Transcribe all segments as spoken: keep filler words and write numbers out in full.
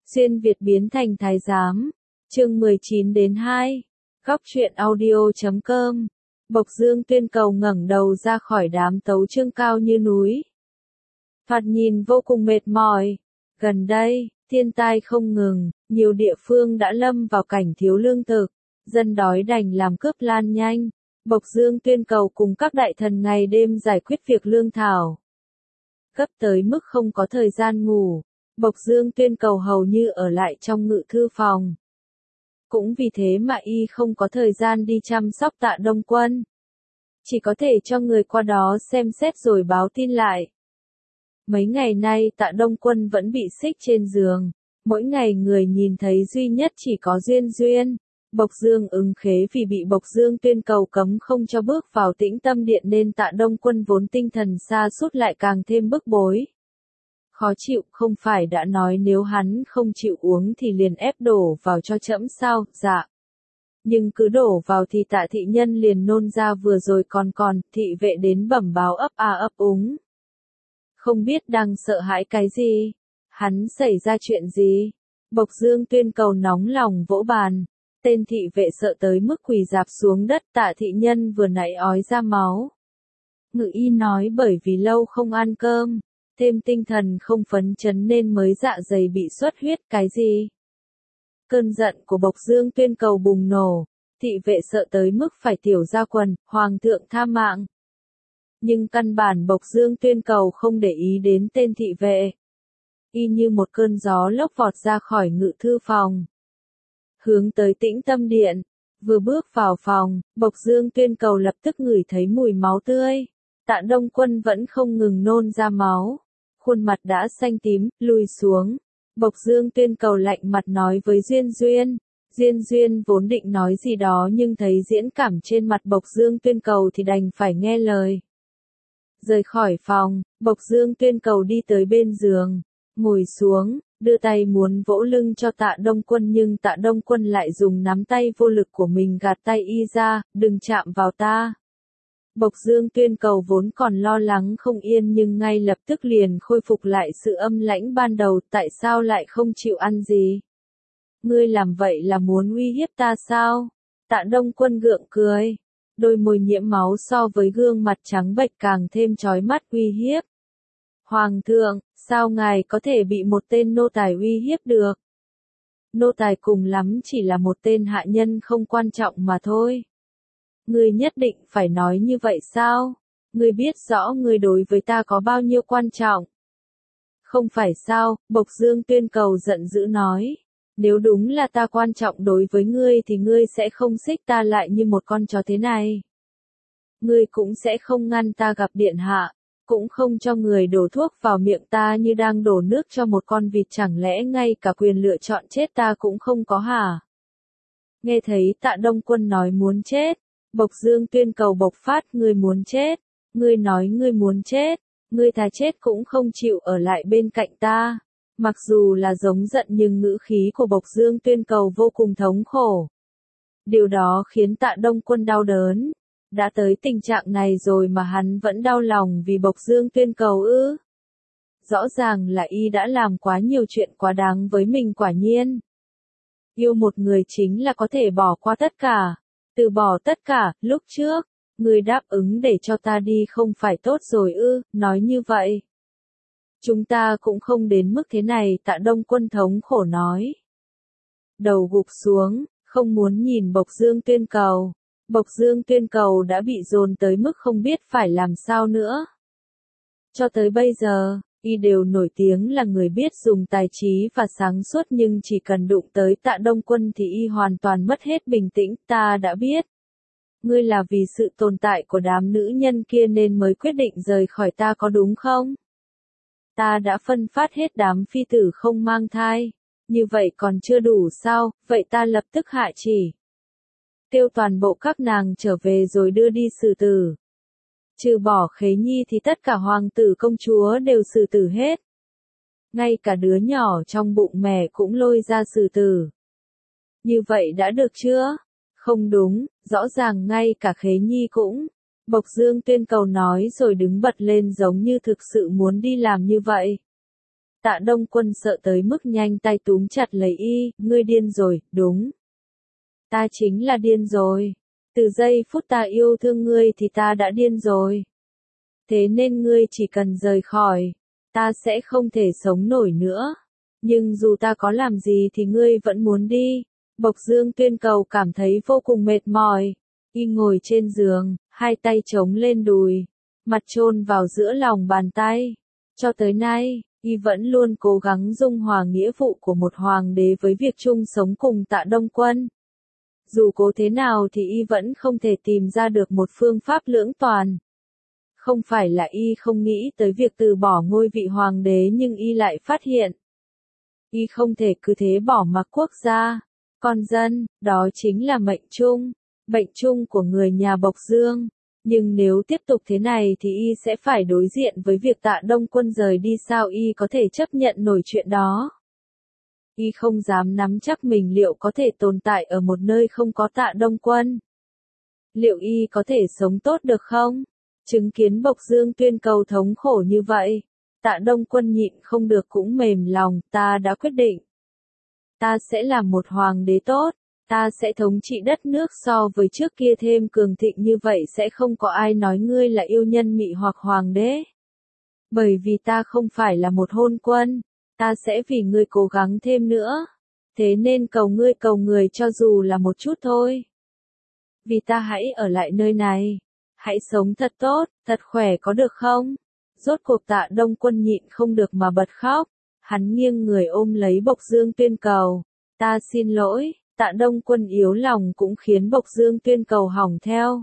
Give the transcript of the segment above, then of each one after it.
Xuyên Việt biến thành thái giám. Chương mười chín đến hai. Góc truyện audio chấm com. Bộc Dương Tuyên Cầu ngẩng đầu ra khỏi đám tấu chương cao như núi. Thoạt nhìn vô cùng mệt mỏi. Gần đây, thiên tai không ngừng, nhiều địa phương đã lâm vào cảnh thiếu lương thực, dân đói đành làm cướp lan nhanh. Bộc Dương Tuyên Cầu cùng các đại thần ngày đêm giải quyết việc lương thảo. Gấp tới mức không có thời gian ngủ, Bộc Dương Tuyên Cầu hầu như ở lại trong ngự thư phòng. Cũng vì thế mà y không có thời gian đi chăm sóc Tạ Đông Quân. Chỉ có thể cho người qua đó xem xét rồi báo tin lại. Mấy ngày nay Tạ Đông Quân vẫn bị xích trên giường, mỗi ngày người nhìn thấy duy nhất chỉ có Duyên Duyên. Bộc Dương ứng khế vì bị Bộc Dương Tuyên Cầu cấm không cho bước vào Tĩnh Tâm Điện nên Tạ Đông Quân vốn tinh thần sa sút lại càng thêm bức bối. Khó chịu, không phải đã nói nếu hắn không chịu uống thì liền ép đổ vào cho trẫm sao? Dạ. Nhưng cứ đổ vào thì Tạ thị nhân liền nôn ra, vừa rồi còn còn, thị vệ đến bẩm báo ấp a ấp úng. Không biết đang sợ hãi cái gì? Hắn xảy ra chuyện gì? Bộc Dương Tuyên Cầu nóng lòng vỗ bàn. Tên thị vệ sợ tới mức quỳ rạp xuống đất. Tạ thị nhân vừa nãy ói ra máu. Ngự y nói bởi vì lâu không ăn cơm, thêm tinh thần không phấn chấn nên mới dạ dày bị xuất huyết. Cái gì? Cơn giận của Bộc Dương Tuyên Cầu bùng nổ, thị vệ sợ tới mức phải tiểu ra quần, hoàng thượng tha mạng. Nhưng căn bản Bộc Dương Tuyên Cầu không để ý đến tên thị vệ. Y như một cơn gió lốc vọt ra khỏi ngự thư phòng, hướng tới Tĩnh Tâm Điện. Vừa bước vào phòng, Bộc Dương Tuyên Cầu lập tức ngửi thấy mùi máu tươi. Tạ Đông Quân vẫn không ngừng nôn ra máu, khuôn mặt đã xanh tím, lùi xuống. Bộc Dương Tuyên Cầu lạnh mặt nói với Duyên Duyên. Duyên Duyên vốn định nói gì đó nhưng thấy diễn cảm trên mặt Bộc Dương Tuyên Cầu thì đành phải nghe lời. Rời khỏi phòng, Bộc Dương Tuyên Cầu đi tới bên giường, ngồi xuống, đưa tay muốn vỗ lưng cho Tạ Đông Quân nhưng Tạ Đông Quân lại dùng nắm tay vô lực của mình gạt tay y ra, đừng chạm vào ta. Bộc Dương Tuyên Cầu vốn còn lo lắng không yên nhưng ngay lập tức liền khôi phục lại sự âm lãnh ban đầu. Tại sao lại không chịu ăn gì? Ngươi làm vậy là muốn uy hiếp ta sao? Tạ Đông Quân gượng cười, đôi môi nhiễm máu so với gương mặt trắng bệch càng thêm chói mắt. Uy hiếp? Hoàng thượng, sao ngài có thể bị một tên nô tài uy hiếp được? Nô tài cùng lắm chỉ là một tên hạ nhân không quan trọng mà thôi. Ngươi nhất định phải nói như vậy sao? Ngươi biết rõ ngươi đối với ta có bao nhiêu quan trọng. Không phải sao? Bộc Dương Tuyên Cầu giận dữ nói. Nếu đúng là ta quan trọng đối với ngươi thì ngươi sẽ không xích ta lại như một con chó thế này. Ngươi cũng sẽ không ngăn ta gặp điện hạ, cũng không cho người đổ thuốc vào miệng ta như đang đổ nước cho một con vịt. Chẳng lẽ ngay cả quyền lựa chọn chết ta cũng không có hả? Nghe thấy Tạ Đông Quân nói muốn chết, Bộc Dương Tuyên Cầu bộc phát. Ngươi muốn chết? Ngươi nói ngươi muốn chết, ngươi thà chết cũng không chịu ở lại bên cạnh ta. Mặc dù là giống giận nhưng ngữ khí của Bộc Dương Tuyên Cầu vô cùng thống khổ. Điều đó khiến Tạ Đông Quân đau đớn. Đã tới tình trạng này rồi mà hắn vẫn đau lòng vì Bộc Dương Tuyên Cầu ư? Rõ ràng là y đã làm quá nhiều chuyện quá đáng với mình. Quả nhiên, yêu một người chính là có thể bỏ qua tất cả, từ bỏ tất cả. Lúc trước, ngươi đáp ứng để cho ta đi không phải tốt rồi ư? Nói như vậy, chúng ta cũng không đến mức thế này. Tạ Đông Quân thống khổ nói, đầu gục xuống, không muốn nhìn Bộc Dương Tuyên Cầu. Bộc Dương Tuyên Cầu đã bị dồn tới mức không biết phải làm sao nữa. Cho tới bây giờ, y đều nổi tiếng là người biết dùng tài trí và sáng suốt nhưng chỉ cần đụng tới Tạ Đông Quân thì y hoàn toàn mất hết bình tĩnh. Ta đã biết, ngươi là vì sự tồn tại của đám nữ nhân kia nên mới quyết định rời khỏi ta có đúng không? Ta đã phân phát hết đám phi tử không mang thai. Như vậy còn chưa đủ sao? Vậy ta lập tức hạ chỉ tiêu toàn bộ các nàng trở về rồi đưa đi xử tử. Trừ bỏ Khế Nhi thì tất cả hoàng tử công chúa đều xử tử hết. Ngay cả đứa nhỏ trong bụng mẹ cũng lôi ra xử tử. Như vậy đã được chưa? Không đúng, rõ ràng ngay cả Khế Nhi cũng. Bộc Dương Tuyên Cầu nói rồi đứng bật lên giống như thực sự muốn đi làm như vậy. Tạ Đông Quân sợ tới mức nhanh tay túm chặt lấy y, ngươi điên rồi, đúng. Ta chính là điên rồi. Từ giây phút ta yêu thương ngươi thì ta đã điên rồi. Thế nên ngươi chỉ cần rời khỏi, ta sẽ không thể sống nổi nữa. Nhưng dù ta có làm gì thì ngươi vẫn muốn đi. Bộc Dương Tuyên Cầu cảm thấy vô cùng mệt mỏi. Y ngồi trên giường, hai tay chống lên đùi, mặt chôn vào giữa lòng bàn tay. Cho tới nay, y vẫn luôn cố gắng dung hòa nghĩa vụ của một hoàng đế với việc chung sống cùng Tạ Đông Quân. Dù cố thế nào thì y vẫn không thể tìm ra được một phương pháp lưỡng toàn. Không phải là y không nghĩ tới việc từ bỏ ngôi vị hoàng đế, nhưng y lại phát hiện y không thể cứ thế bỏ mặc quốc gia, con dân, đó chính là mệnh chung, bệnh chung của người nhà Bộc Dương. Nhưng nếu tiếp tục thế này thì y sẽ phải đối diện với việc Tạ Đông Quân rời đi, sao y có thể chấp nhận nổi chuyện đó. Y không dám nắm chắc mình liệu có thể tồn tại ở một nơi không có Tạ Đông Quân. Liệu y có thể sống tốt được không? Chứng kiến Bộc Dương Tuyên Cầu thống khổ như vậy, Tạ Đông Quân nhịn không được cũng mềm lòng, ta đã quyết định. Ta sẽ làm một hoàng đế tốt, ta sẽ thống trị đất nước so với trước kia thêm cường thịnh, như vậy sẽ không có ai nói ngươi là yêu nhân mị hoặc hoàng đế. Bởi vì ta không phải là một hôn quân, ta sẽ vì ngươi cố gắng thêm nữa. Thế nên cầu ngươi cầu người cho dù là một chút thôi. Vì ta hãy ở lại nơi này. Hãy sống thật tốt, thật khỏe có được không? Rốt cuộc Tạ Đông Quân nhịn không được mà bật khóc. Hắn nghiêng người ôm lấy Bộc Dương Tuyên Cầu. Ta xin lỗi. Tạ Đông Quân yếu lòng cũng khiến Bộc Dương Tuyên Cầu hỏng theo.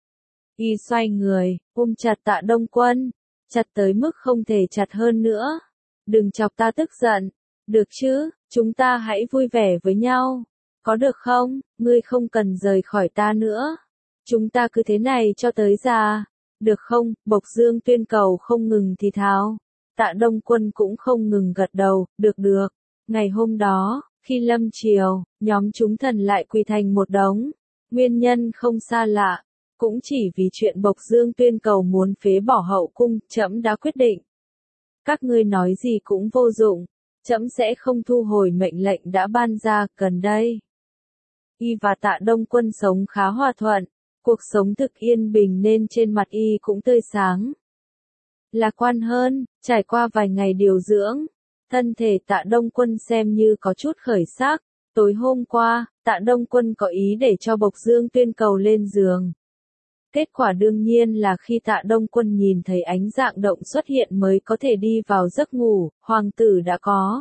Y xoay người, ôm chặt Tạ Đông Quân. Chặt tới mức không thể chặt hơn nữa. Đừng chọc ta tức giận. Được chứ, chúng ta hãy vui vẻ với nhau. Có được không? Ngươi không cần rời khỏi ta nữa. Chúng ta cứ thế này cho tới già. Được không? Bộc Dương Tuyên Cầu không ngừng thì thào. Tạ Đông Quân cũng không ngừng gật đầu. Được được. Ngày hôm đó, khi lâm chiều, nhóm chúng thần lại quỳ thành một đống. Nguyên nhân không xa lạ. Cũng chỉ vì chuyện Bộc Dương Tuyên Cầu muốn phế bỏ hậu cung, trẫm đã quyết định. Các ngươi nói gì cũng vô dụng. Trẫm sẽ không thu hồi mệnh lệnh đã ban ra. Gần đây, y và Tạ Đông Quân sống khá hòa thuận. Cuộc sống thực yên bình nên trên mặt y cũng tươi sáng. Lạc quan hơn, trải qua vài ngày điều dưỡng, thân thể Tạ Đông Quân xem như có chút khởi sắc. Tối hôm qua, Tạ Đông Quân có ý để cho Bộc Dương Tuyên Cầu lên giường. Kết quả đương nhiên là khi Tạ Đông Quân nhìn thấy ánh dạng động xuất hiện mới có thể đi vào giấc ngủ. Hoàng tử đã có,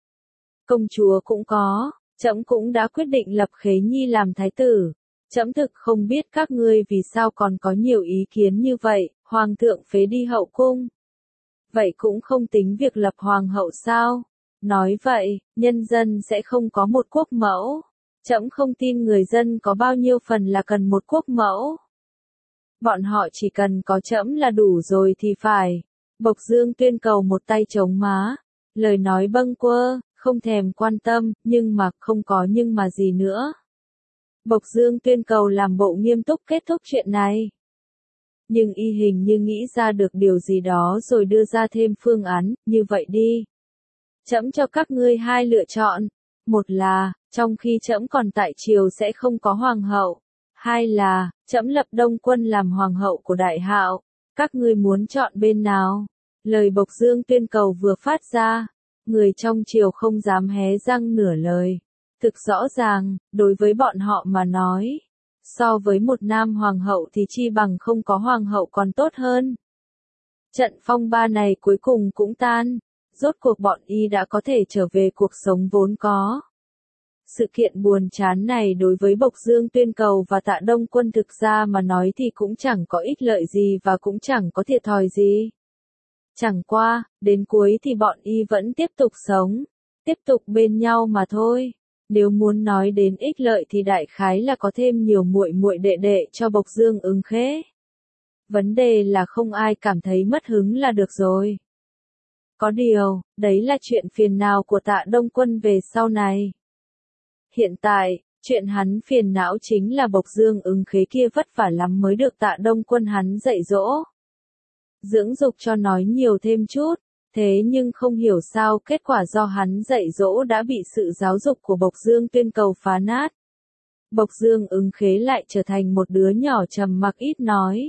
công chúa cũng có, trẫm cũng đã quyết định lập Khế Nhi làm thái tử. Trẫm thực không biết các ngươi vì sao còn có nhiều ý kiến như vậy. Hoàng thượng phế đi hậu cung, vậy cũng không tính việc lập hoàng hậu sao? Nói vậy, nhân dân sẽ không có một quốc mẫu. Trẫm không tin người dân có bao nhiêu phần là cần một quốc mẫu. Bọn họ chỉ cần có trẫm là đủ rồi thì phải. Bộc Dương Tuyên Cầu một tay chống má, lời nói bâng quơ, không thèm quan tâm, nhưng mà không có nhưng mà gì nữa. Bộc Dương Tuyên Cầu làm bộ nghiêm túc kết thúc chuyện này. Nhưng y hình như nghĩ ra được điều gì đó rồi đưa ra thêm phương án, như vậy đi. Trẫm cho các ngươi hai lựa chọn. Một là, trong khi trẫm còn tại triều sẽ không có hoàng hậu. Hai là, trẫm lập Đông Quân làm hoàng hậu của Đại Hạo. Các ngươi muốn chọn bên nào? Lời Bộc Dương Tuyên Cầu vừa phát ra, người trong triều không dám hé răng nửa lời. Thực rõ ràng, đối với bọn họ mà nói, so với một nam hoàng hậu thì chi bằng không có hoàng hậu còn tốt hơn. Trận phong ba này cuối cùng cũng tan, rốt cuộc bọn y đã có thể trở về cuộc sống vốn có. Sự kiện buồn chán này đối với Bộc Dương Tuyên Cầu và Tạ Đông Quân thực ra mà nói thì cũng chẳng có ích lợi gì và cũng chẳng có thiệt thòi gì. Chẳng qua, đến cuối thì bọn y vẫn tiếp tục sống, tiếp tục bên nhau mà thôi. Nếu muốn nói đến ích lợi thì đại khái là có thêm nhiều muội muội đệ đệ cho Bộc Dương ứng khế. Vấn đề là không ai cảm thấy mất hứng là được rồi. Có điều, đấy là chuyện phiền não của Tạ Đông Quân về sau này. Hiện tại, chuyện hắn phiền não chính là Bộc Dương ứng khế kia vất vả lắm mới được Tạ Đông Quân hắn dạy dỗ. Dưỡng dục cho nói nhiều thêm chút, Thế nhưng không hiểu sao kết quả do hắn dạy dỗ đã bị sự giáo dục của Bộc Dương Tuyên Cầu phá nát. Bộc Dương Ứng Khế lại trở thành một đứa nhỏ trầm mặc ít nói.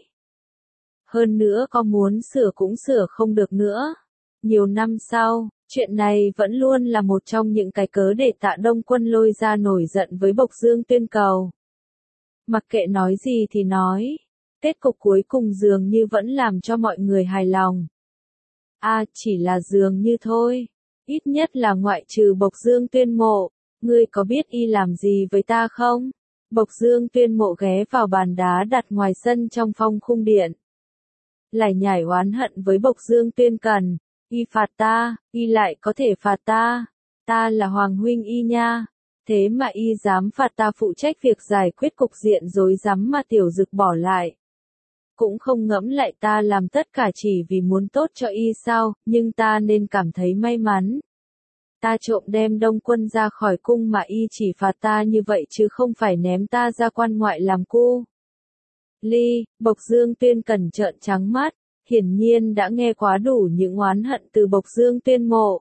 Hơn nữa có muốn sửa cũng sửa không được nữa. Nhiều năm sau, chuyện này vẫn luôn là một trong những cái cớ để Tạ Đông Quân lôi ra nổi giận với Bộc Dương Tuyên Cầu. Mặc kệ nói gì thì nói, kết cục cuối cùng dường như vẫn làm cho mọi người hài lòng. À, chỉ là dường như thôi, ít nhất là ngoại trừ Bộc Dương Tuyên Mộ, ngươi có biết y làm gì với ta không? Bộc Dương Tuyên Mộ ghé vào bàn đá đặt ngoài sân trong phong khung điện. Lại nhảy oán hận với Bộc Dương Tuyên Cần, y phạt ta, y lại có thể phạt ta, ta là Hoàng huynh y nha, thế mà y dám phạt ta phụ trách việc giải quyết cục diện rối rắm mà Tiểu Dực bỏ lại. Cũng không ngẫm lại ta làm tất cả chỉ vì muốn tốt cho y sao, nhưng ta nên cảm thấy may mắn. Ta trộm đem Đông Quân ra khỏi cung mà y chỉ phạt ta như vậy chứ không phải ném ta ra quan ngoại làm cu. Ly, Bộc Dương Tuyên Cần trợn trắng mắt, hiển nhiên đã nghe quá đủ những oán hận từ Bộc Dương Tuyên Mộ.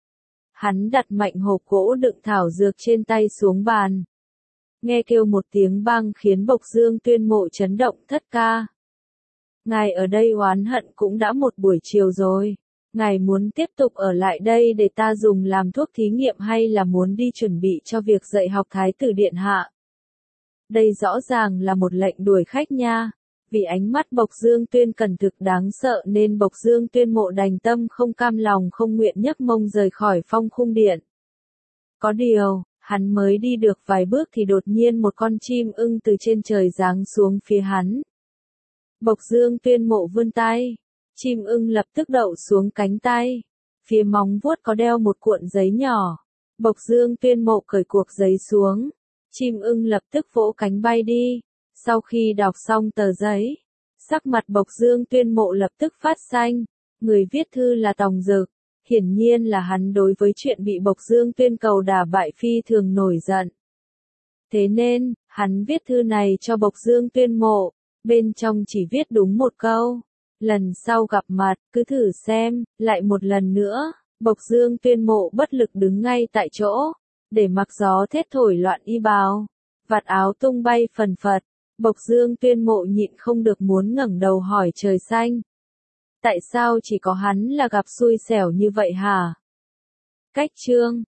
Hắn đặt mạnh hộp gỗ đựng thảo dược trên tay xuống bàn. Nghe kêu một tiếng bang khiến Bộc Dương Tuyên Mộ chấn động thất ca. Ngài ở đây oán hận cũng đã một buổi chiều rồi. Ngài muốn tiếp tục ở lại đây để ta dùng làm thuốc thí nghiệm hay là muốn đi chuẩn bị cho việc dạy học Thái tử Điện Hạ? Đây rõ ràng là một lệnh đuổi khách nha. Vì ánh mắt Bộc Dương Tuyên Cần thực đáng sợ nên Bộc Dương Tuyên Mộ đành tâm không cam lòng không nguyện nhấc mông rời khỏi phong khung điện. Có điều, hắn mới đi được vài bước thì đột nhiên một con chim ưng từ trên trời giáng xuống phía hắn. Bộc Dương Tuyên Mộ vươn tay, chim ưng lập tức đậu xuống cánh tay. Phía móng vuốt có đeo một cuộn giấy nhỏ. Bộc Dương Tuyên Mộ cởi cuộc giấy xuống. Chim ưng lập tức vỗ cánh bay đi. Sau khi đọc xong tờ giấy, sắc mặt Bộc Dương Tuyên Mộ lập tức phát xanh. Người viết thư là Tòng Dực. Hiển nhiên là hắn đối với chuyện bị Bộc Dương Tuyên Cầu đả bại phi thường nổi giận. Thế nên, hắn viết thư này cho Bộc Dương Tuyên Mộ. Bên trong chỉ viết đúng một câu. Lần sau gặp mặt, cứ thử xem, lại một lần nữa. Bộc Dương Tuyên Mộ bất lực đứng ngay tại chỗ. Để mặc gió thét thổi loạn y bào. Vạt áo tung bay phần phật. Bộc Dương Tuyên Mộ nhịn không được muốn ngẩng đầu hỏi trời xanh. Tại sao chỉ có hắn là gặp xui xẻo như vậy hả? Cách chương